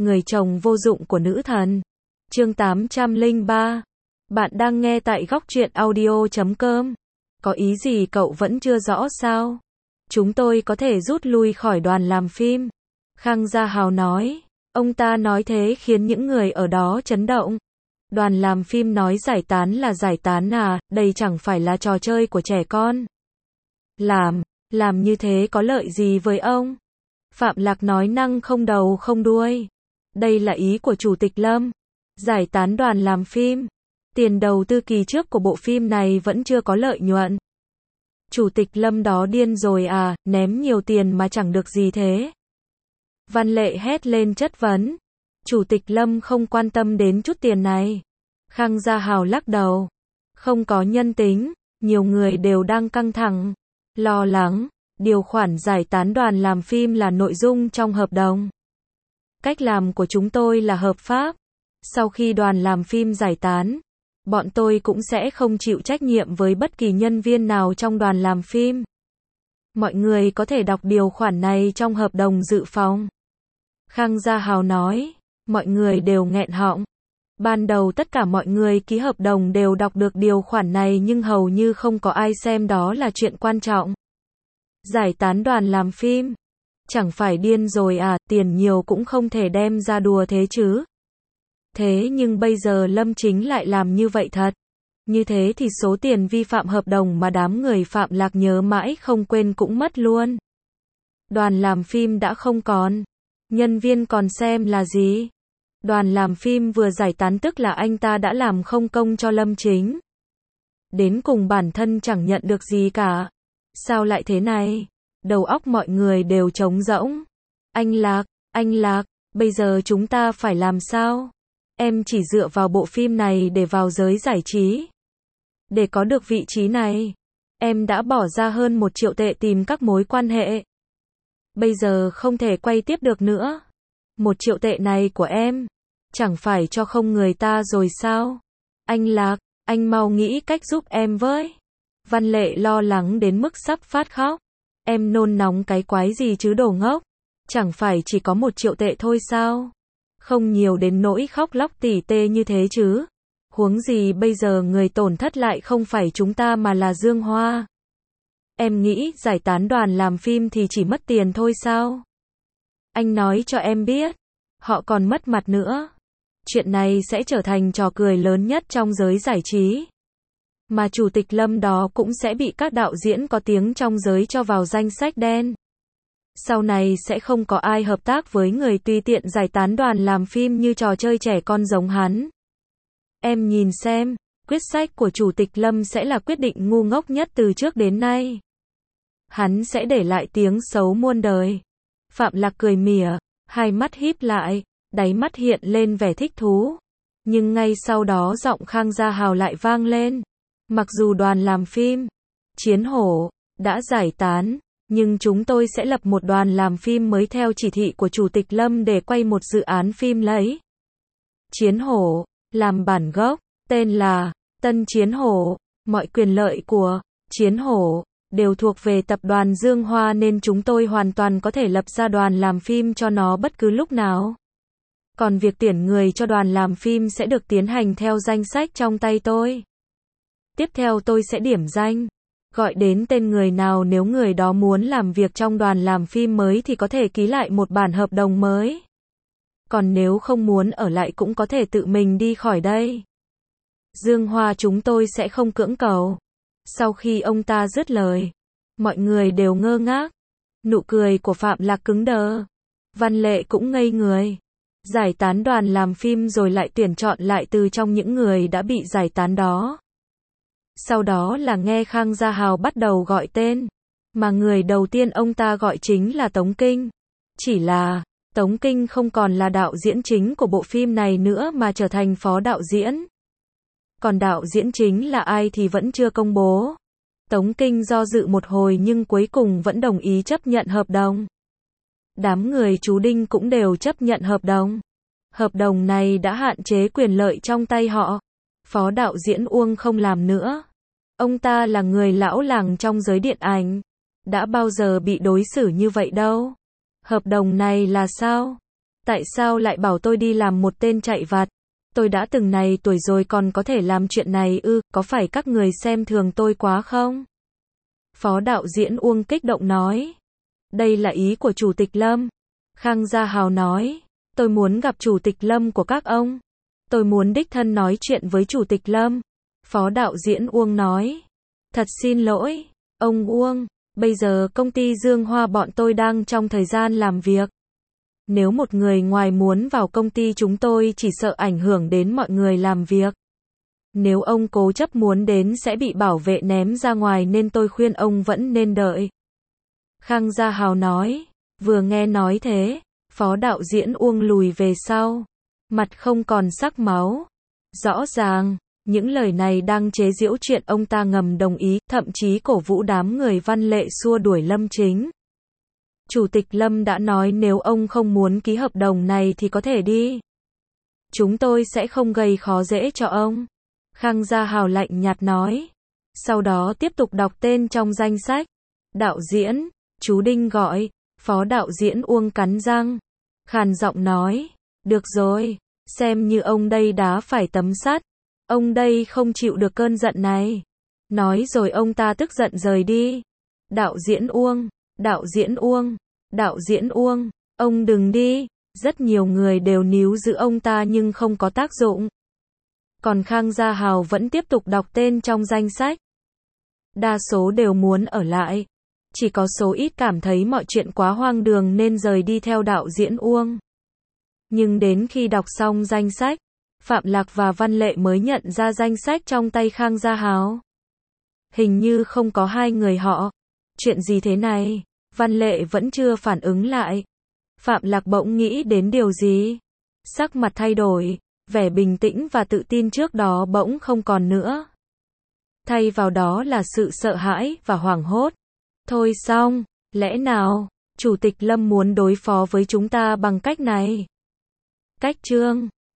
Người chồng vô dụng của nữ thần. Chương 803. Bạn đang nghe tại góc truyện audio.com. Có ý gì cậu vẫn chưa rõ sao? Chúng tôi có thể rút lui khỏi đoàn làm phim. Khang Gia Hào nói. Ông ta nói thế khiến những người ở đó chấn động. Đoàn làm phim nói giải tán là giải tán à, đây chẳng phải là trò chơi của trẻ con. Làm như thế có lợi gì với ông? Phạm Lạc nói năng không đầu không đuôi. Đây là ý của Chủ tịch Lâm. Giải tán đoàn làm phim. Tiền đầu tư kỳ trước của bộ phim này vẫn chưa có lợi nhuận. Chủ tịch Lâm đó điên rồi à, ném nhiều tiền mà chẳng được gì thế. Văn Lệ hét lên chất vấn. Chủ tịch Lâm không quan tâm đến chút tiền này. Khang Gia Hào lắc đầu. Không có nhân tính, nhiều người đều đang căng thẳng, lo lắng. Điều khoản giải tán đoàn làm phim là nội dung trong hợp đồng. Cách làm của chúng tôi là hợp pháp. Sau khi đoàn làm phim giải tán, bọn tôi cũng sẽ không chịu trách nhiệm với bất kỳ nhân viên nào trong đoàn làm phim. Mọi người có thể đọc điều khoản này trong hợp đồng dự phòng. Khang Gia Hào nói. Mọi người đều nghẹn họng. Ban đầu tất cả mọi người ký hợp đồng đều đọc được điều khoản này nhưng hầu như không có ai xem đó là chuyện quan trọng. Giải tán đoàn làm phim. Chẳng phải điên rồi à, tiền nhiều cũng không thể đem ra đùa thế chứ. Thế nhưng bây giờ Lâm Chính lại làm như vậy thật. Như thế thì số tiền vi phạm hợp đồng mà đám người Phạm Lạc nhớ mãi không quên cũng mất luôn. Đoàn làm phim đã không còn. Nhân viên còn xem là gì? Đoàn làm phim vừa giải tán tức là anh ta đã làm không công cho Lâm Chính. Đến cùng bản thân chẳng nhận được gì cả. Sao lại thế này? Đầu óc mọi người đều trống rỗng. Anh Lạc, bây giờ chúng ta phải làm sao? Em chỉ dựa vào bộ phim này để vào giới giải trí. Để có được vị trí này, em đã bỏ ra hơn 1 triệu tệ tìm các mối quan hệ. Bây giờ không thể quay tiếp được nữa. 1 triệu tệ này của em, chẳng phải cho không người ta rồi sao? Anh Lạc, anh mau nghĩ cách giúp em với. Văn Lệ lo lắng đến mức sắp phát khóc. Em nôn nóng cái quái gì chứ đồ ngốc. Chẳng phải chỉ có 1 triệu tệ thôi sao? Không nhiều đến nỗi khóc lóc tỉ tê như thế chứ. Huống gì bây giờ người tổn thất lại không phải chúng ta mà là Dương Hoa. Em nghĩ giải tán đoàn làm phim thì chỉ mất tiền thôi sao? Anh nói cho em biết. Họ còn mất mặt nữa. Chuyện này sẽ trở thành trò cười lớn nhất trong giới giải trí. Mà Chủ tịch Lâm đó cũng sẽ bị các đạo diễn có tiếng trong giới cho vào danh sách đen. Sau này sẽ không có ai hợp tác với người tùy tiện giải tán đoàn làm phim như trò chơi trẻ con giống hắn. Em nhìn xem, quyết sách của Chủ tịch Lâm sẽ là quyết định ngu ngốc nhất từ trước đến nay. Hắn sẽ để lại tiếng xấu muôn đời. Phạm Lạc cười mỉa, hai mắt híp lại, đáy mắt hiện lên vẻ thích thú. Nhưng ngay sau đó giọng Khang Gia Hào lại vang lên. Mặc dù đoàn làm phim Chiến Hổ đã giải tán, nhưng chúng tôi sẽ lập một đoàn làm phim mới theo chỉ thị của Chủ tịch Lâm để quay một dự án phim lấy Chiến Hổ làm bản gốc, tên là Tân Chiến Hổ. Mọi quyền lợi của Chiến Hổ đều thuộc về tập đoàn Dương Hoa nên chúng tôi hoàn toàn có thể lập ra đoàn làm phim cho nó bất cứ lúc nào. Còn việc tuyển người cho đoàn làm phim sẽ được tiến hành theo danh sách trong tay tôi. Tiếp theo tôi sẽ điểm danh, gọi đến tên người nào, nếu người đó muốn làm việc trong đoàn làm phim mới thì có thể ký lại một bản hợp đồng mới. Còn nếu không muốn ở lại cũng có thể tự mình đi khỏi đây. Dương Hoa chúng tôi sẽ không cưỡng cầu. Sau khi ông ta dứt lời, mọi người đều ngơ ngác. Nụ cười của Phạm Lạc cứng đờ. Văn Lệ cũng ngây người. Giải tán đoàn làm phim rồi lại tuyển chọn lại từ trong những người đã bị giải tán đó. Sau đó là nghe Khang Gia Hào bắt đầu gọi tên. Mà người đầu tiên ông ta gọi chính là Tống Kinh. Chỉ là Tống Kinh không còn là đạo diễn chính của bộ phim này nữa mà trở thành phó đạo diễn. Còn đạo diễn chính là ai thì vẫn chưa công bố. Tống Kinh do dự một hồi nhưng cuối cùng vẫn đồng ý chấp nhận hợp đồng. Đám người chú Đinh cũng đều chấp nhận hợp đồng. Hợp đồng này đã hạn chế quyền lợi trong tay họ. Phó đạo diễn Uông không làm nữa. Ông ta là người lão làng trong giới điện ảnh. Đã bao giờ bị đối xử như vậy đâu. Hợp đồng này là sao? Tại sao lại bảo tôi đi làm một tên chạy vặt? Tôi đã từng này tuổi rồi còn có thể làm chuyện này ư, có phải các người xem thường tôi quá không? Phó đạo diễn Uông kích động nói. Đây là ý của Chủ tịch Lâm. Khang Gia Hào nói. Tôi muốn gặp Chủ tịch Lâm của các ông. Tôi muốn đích thân nói chuyện với Chủ tịch Lâm. Phó đạo diễn Uông nói. Thật xin lỗi, ông Uông, bây giờ công ty Dương Hoa bọn tôi đang trong thời gian làm việc. Nếu một người ngoài muốn vào công ty chúng tôi chỉ sợ ảnh hưởng đến mọi người làm việc. Nếu ông cố chấp muốn đến sẽ bị bảo vệ ném ra ngoài nên tôi khuyên ông vẫn nên đợi. Khang Gia Hào nói. Vừa nghe nói thế, phó đạo diễn Uông lùi về sau. Mặt không còn sắc máu. Rõ ràng, những lời này đang chế giễu chuyện ông ta ngầm đồng ý, thậm chí cổ vũ đám người Văn Lệ xua đuổi Lâm Chính. Chủ tịch Lâm đã nói nếu ông không muốn ký hợp đồng này thì có thể đi. Chúng tôi sẽ không gây khó dễ cho ông. Khang Gia Hào lạnh nhạt nói. Sau đó tiếp tục đọc tên trong danh sách. Đạo diễn, chú Đinh gọi. Phó đạo diễn Uông cắn răng. Khàn giọng nói. Được rồi, xem như ông đây đá phải tấm sắt. Ông đây không chịu được cơn giận này. Nói rồi ông ta tức giận rời đi. Đạo diễn Uông, đạo diễn Uông, đạo diễn Uông, ông đừng đi. Rất nhiều người đều níu giữ ông ta nhưng không có tác dụng. Còn Khang Gia Hào vẫn tiếp tục đọc tên trong danh sách. Đa số đều muốn ở lại. Chỉ có số ít cảm thấy mọi chuyện quá hoang đường nên rời đi theo đạo diễn Uông. Nhưng đến khi đọc xong danh sách, Phạm Lạc và Văn Lệ mới nhận ra danh sách trong tay Khang Gia Hào. Hình như không có hai người họ. Chuyện gì thế này? Văn Lệ vẫn chưa phản ứng lại. Phạm Lạc bỗng nghĩ đến điều gì. Sắc mặt thay đổi, vẻ bình tĩnh và tự tin trước đó bỗng không còn nữa. Thay vào đó là sự sợ hãi và hoảng hốt. Thôi xong, lẽ nào, Chủ tịch Lâm muốn đối phó với chúng ta bằng cách này? Cách chương